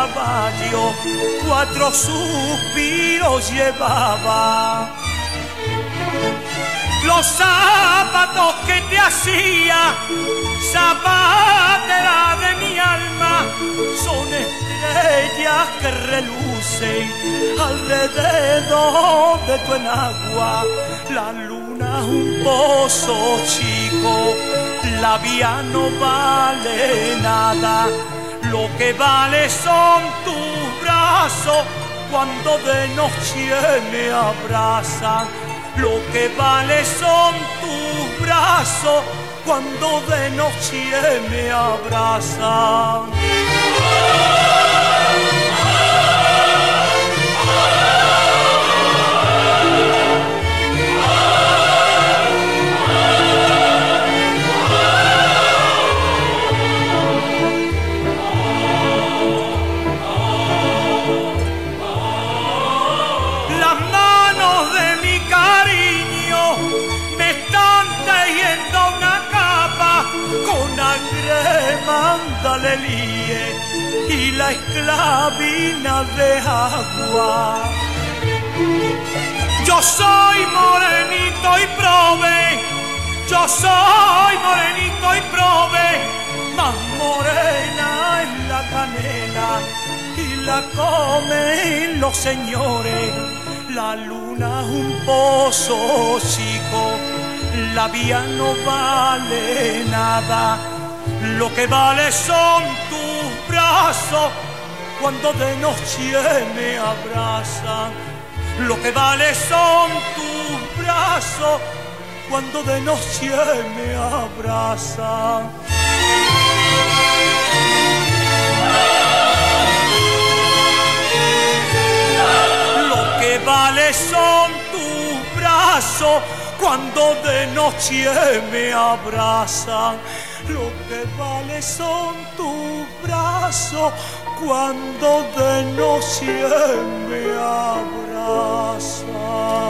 caballo, 4 suspiros llevaba. Los zapatos que te hacía, zapatera de mi alma, son estrellas que relucen alrededor de tu enagua. La luna es un pozo chico, la vía no vale nada. Lo que vale son tus brazos cuando de noche me abrazan. Lo que vale son tus brazos cuando de noche me abrazan. Mándale líe y la esclavina de agua. Yo soy morenito y prove, yo soy morenito y prove, más morena es la canela y la comen los señores. La luna es un pozo chico, la vía no vale nada. Lo que vale son tus brazos cuando de noche me abrazan. Lo que vale son tus brazos cuando de noche me abrazan. Lo que vale son tus brazos cuando de noche me abrazan. Lo que vale son tus brazos cuando de noche me abrazan.